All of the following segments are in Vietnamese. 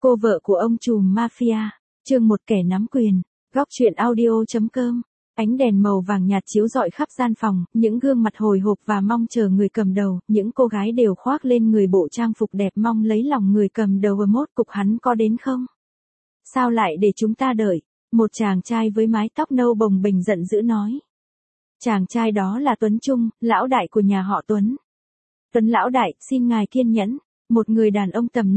Cô vợ của ông trùm mafia, chương một kẻ nắm quyền, góc truyện audio.com. Ánh đèn màu vàng nhạt chiếu rọi khắp gian phòng, những gương mặt hồi hộp và mong chờ người cầm đầu, những cô gái đều khoác lên người bộ trang phục đẹp mong lấy lòng người cầm đầu. Mốt cục hắn có đến không? Sao lại để chúng ta đợi? Một chàng trai với mái tóc nâu bồng bềnh giận dữ nói. Chàng trai đó là Tuấn Trung, lão đại của nhà họ Tuấn. Tuấn lão đại, xin ngài kiên nhẫn. Một người đàn ông tầm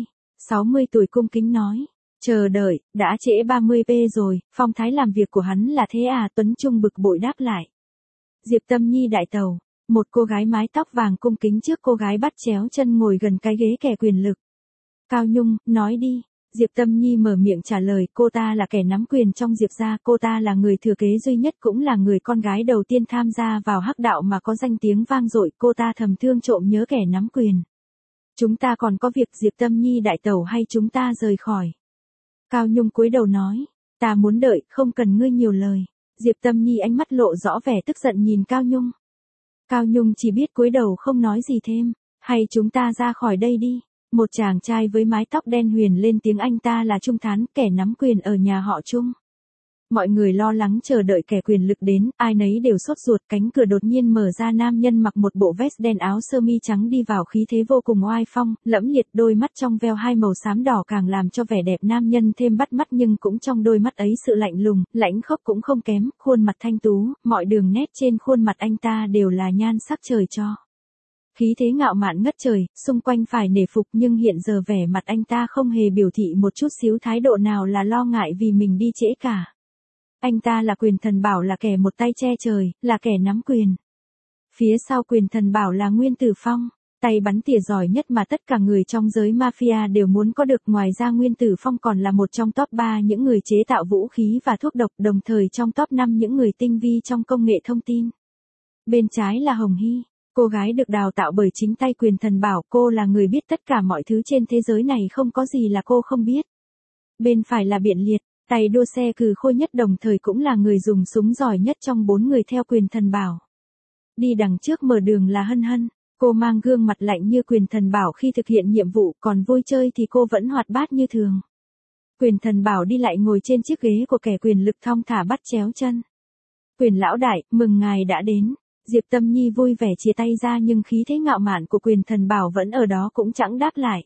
50-60 tuổi cung kính nói. Chờ đợi, đã trễ 30p rồi, phong thái làm việc của hắn là thế à? Tuấn Trung bực bội đáp lại. Diệp Tâm Nhi đại tàu, một cô gái mái tóc vàng cung kính trước cô gái bắt chéo chân ngồi gần cái ghế kẻ quyền lực. Cao Nhung, nói đi. Diệp Tâm Nhi mở miệng trả lời, cô ta là kẻ nắm quyền trong Diệp gia, cô ta là người thừa kế duy nhất cũng là người con gái đầu tiên tham gia vào hắc đạo mà có danh tiếng vang dội, cô ta thầm thương trộm nhớ kẻ nắm quyền. Chúng ta còn có việc Diệp Tâm Nhi đại tẩu hay chúng ta rời khỏi? Cao Nhung cúi đầu nói, ta muốn đợi, không cần ngươi nhiều lời. Diệp Tâm Nhi ánh mắt lộ rõ vẻ tức giận nhìn Cao Nhung. Cao Nhung chỉ biết cúi đầu không nói gì thêm, hay chúng ta ra khỏi đây đi. Một chàng trai với mái tóc đen huyền lên tiếng, anh ta là Trung Thán, kẻ nắm quyền ở nhà họ Trung. Mọi người lo lắng chờ đợi kẻ quyền lực đến, ai nấy đều sốt ruột, cánh cửa đột nhiên mở ra, nam nhân mặc một bộ vest đen áo sơ mi trắng đi vào, khí thế vô cùng oai phong, lẫm liệt, đôi mắt trong veo hai màu xám đỏ càng làm cho vẻ đẹp nam nhân thêm bắt mắt, nhưng cũng trong đôi mắt ấy sự lạnh lùng, lãnh khốc cũng không kém, khuôn mặt thanh tú, mọi đường nét trên khuôn mặt anh ta đều là nhan sắc trời cho. Khí thế ngạo mạn ngất trời, xung quanh phải nể phục, nhưng hiện giờ vẻ mặt anh ta không hề biểu thị một chút xíu thái độ nào là lo ngại vì mình đi trễ cả. Anh ta là Quyền Thần Bảo, là kẻ một tay che trời, là kẻ nắm quyền. Phía sau Quyền Thần Bảo là Nguyên Tử Phong, tay bắn tỉa giỏi nhất mà tất cả người trong giới mafia đều muốn có được. Ngoài ra Nguyên Tử Phong còn là một trong top 3 những người chế tạo vũ khí và thuốc độc, đồng thời trong top 5 những người tinh vi trong công nghệ thông tin. Bên trái là Hồng Hy, cô gái được đào tạo bởi chính tay Quyền Thần Bảo, cô là người biết tất cả mọi thứ trên thế giới này, không có gì là cô không biết. Bên phải là Biện Liệt, tay đua xe cừ khôi nhất, đồng thời cũng là người dùng súng giỏi nhất trong 4 người theo Quyền Thần Bảo. Đi đằng trước mở đường là Hân Hân, cô mang gương mặt lạnh như Quyền Thần Bảo khi thực hiện nhiệm vụ, còn vui chơi thì cô vẫn hoạt bát như thường. Quyền Thần Bảo đi lại ngồi trên chiếc ghế của kẻ quyền lực thong thả bắt chéo chân. Quyền lão đại, mừng ngài đã đến. Diệp Tâm Nhi vui vẻ chia tay ra, nhưng khí thế ngạo mạn của Quyền Thần Bảo vẫn ở đó, cũng chẳng đáp lại.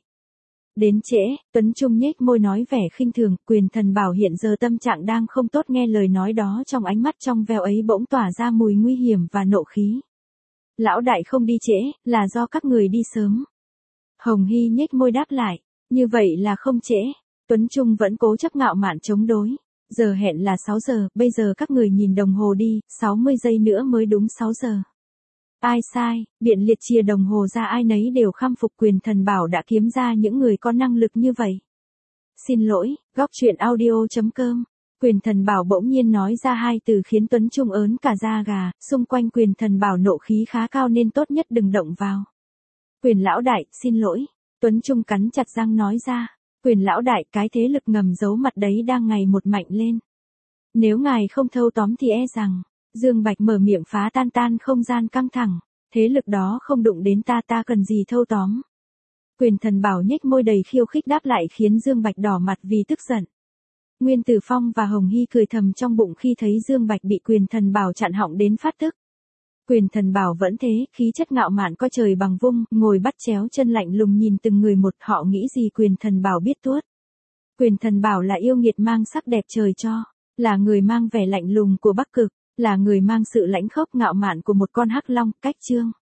Đến trễ, Tuấn Trung nhếch môi nói vẻ khinh thường, Quyền Thần Bảo hiện giờ tâm trạng đang không tốt, nghe lời nói đó trong ánh mắt trong veo ấy bỗng tỏa ra mùi nguy hiểm và nộ khí. Lão đại không đi trễ, là do các người đi sớm. Hồng Hy nhếch môi đáp lại, như vậy là không trễ. Tuấn Trung vẫn cố chấp ngạo mạn chống đối. Giờ hẹn là 6 giờ, bây giờ các người nhìn đồng hồ đi, 60 giây nữa mới đúng 6 giờ. Ai sai? Biện Liệt chia đồng hồ ra, ai nấy đều khâm phục Quyền Thần Bảo đã kiếm ra những người có năng lực như vậy. Xin lỗi, góc truyện audio.com. Quyền Thần Bảo bỗng nhiên nói ra hai từ khiến Tuấn Trung ớn cả da gà, xung quanh Quyền Thần Bảo nộ khí khá cao nên tốt nhất đừng động vào. Quyền lão đại, xin lỗi. Tuấn Trung cắn chặt răng nói ra. Quyền lão đại, cái thế lực ngầm giấu mặt đấy đang ngày một mạnh lên. Nếu ngài không thâu tóm thì e rằng, Dương Bạch mở miệng phá tan không gian căng thẳng. Thế lực đó không đụng đến ta, ta cần gì thâu tóm. Quyền Thần Bảo nhếch môi đầy khiêu khích đáp lại, khiến Dương Bạch đỏ mặt vì tức giận. Nguyên Tử Phong và Hồng Hy cười thầm trong bụng khi thấy Dương Bạch bị Quyền Thần Bảo chặn họng đến phát tức. Quyền Thần Bảo vẫn thế, khí chất ngạo mạn coi trời bằng vung, ngồi bắt chéo chân lạnh lùng nhìn từng người một, họ nghĩ gì Quyền Thần Bảo biết tuốt. Quyền Thần Bảo là yêu nghiệt mang sắc đẹp trời cho, là người mang vẻ lạnh lùng của Bắc Cực, là người mang sự lãnh khốc ngạo mạn của một con hắc long, cách chương.